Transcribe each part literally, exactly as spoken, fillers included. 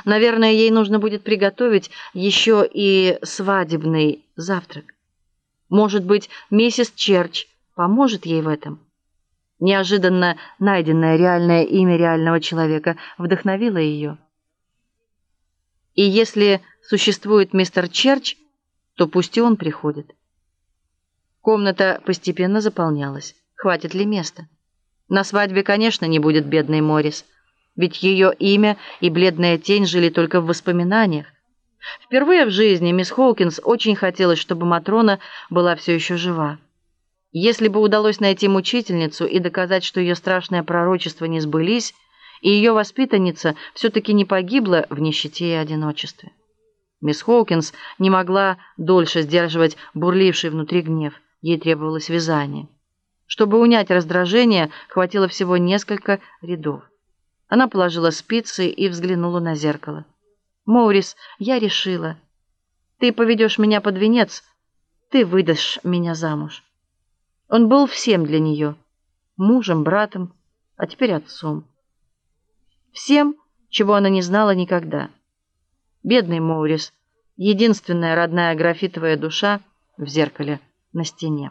Наверное, ей нужно будет приготовить еще и свадебный завтрак. Может быть, миссис Черч поможет ей в этом. Неожиданно найденное реальное имя реального человека вдохновило ее. И если существует мистер Черч, то пусть и он приходит. Комната постепенно заполнялась. Хватит ли места? На свадьбе, конечно, не будет бедной Моррис, ведь ее имя и бледная тень жили только в воспоминаниях. Впервые в жизни мисс Хоукинс очень хотелось, чтобы Матрона была все еще жива. Если бы удалось найти мучительницу и доказать, что ее страшное пророчество не сбылись, и ее воспитанница все-таки не погибла в нищете и одиночестве. Мисс Хоукинс не могла дольше сдерживать бурливший внутри гнев. Ей требовалось вязание. Чтобы унять раздражение, хватило всего несколько рядов. Она положила спицы и взглянула на зеркало. «Моурис, я решила. Ты поведешь меня под венец, ты выдашь меня замуж». Он был всем для нее. Мужем, братом, а теперь отцом. Всем, чего она не знала никогда. Бедный Моурис, единственная родная графитовая душа в зеркале на стене.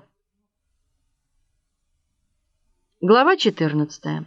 Глава четырнадцатая.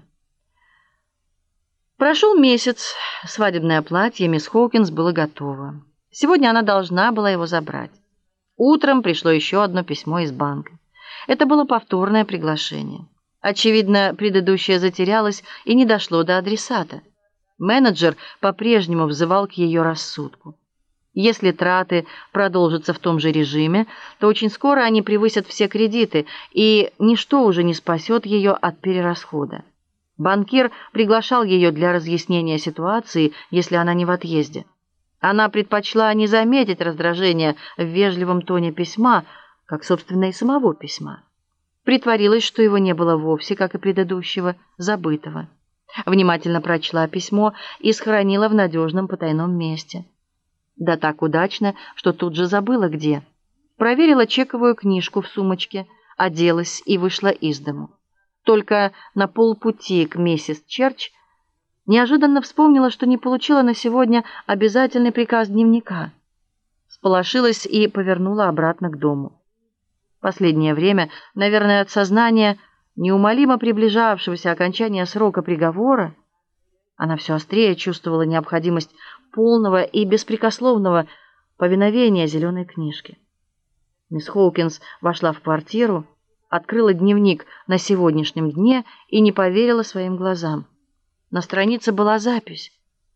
Прошел месяц. Свадебное платье мисс Хоукинс было готово. Сегодня она должна была его забрать. Утром пришло еще одно письмо из банка. Это было повторное приглашение. Очевидно, предыдущее затерялось и не дошло до адресата. Менеджер по-прежнему взывал к ее рассудку. Если траты продолжатся в том же режиме, то очень скоро они превысят все кредиты, и ничто уже не спасет ее от перерасхода. Банкир приглашал ее для разъяснения ситуации, если она не в отъезде. Она предпочла не заметить раздражения в вежливом тоне письма, как, собственно, и самого письма. Притворилась, что его не было вовсе, как и предыдущего, забытого. Внимательно прочла письмо и сохранила в надежном потайном месте. Да так удачно, что тут же забыла где. Проверила чековую книжку в сумочке, оделась и вышла из дому. Только на полпути к миссис Черч неожиданно вспомнила, что не получила на сегодня обязательный приказ дневника. Сполошилась и повернула обратно к дому. Последнее время, наверное, от сознания неумолимо приближавшегося окончания срока приговора, она все острее чувствовала необходимость полного и беспрекословного повиновения зеленой книжке. Мисс Хоукинс вошла в квартиру, открыла дневник на сегодняшнем дне и не поверила своим глазам. На странице была запись.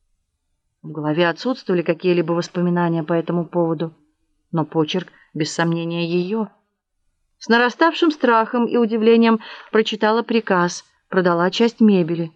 В голове отсутствовали какие-либо воспоминания по этому поводу, но почерк, без сомнения, ее. С нараставшим страхом и удивлением прочитала приказ, продала часть мебели.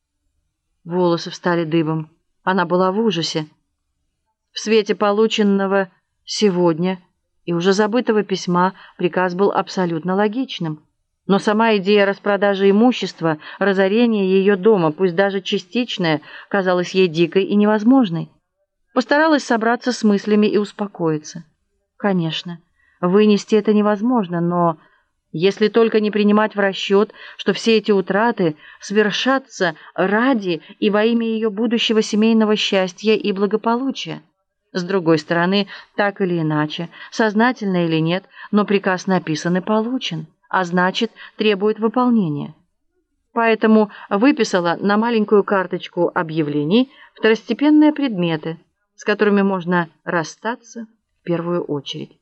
Волосы встали дыбом. Она была в ужасе. В свете полученного сегодня и уже забытого письма приказ был абсолютно логичным. Но сама идея распродажи имущества, разорения ее дома, пусть даже частичная, казалась ей дикой и невозможной. Постаралась собраться с мыслями и успокоиться. Конечно, вынести это невозможно, но если только не принимать в расчет, что все эти утраты свершатся ради и во имя ее будущего семейного счастья и благополучия. С другой стороны, так или иначе, сознательно или нет, но приказ написан и получен, а значит, требует выполнения. Поэтому выписала на маленькую карточку объявлений второстепенные предметы, с которыми можно расстаться в первую очередь.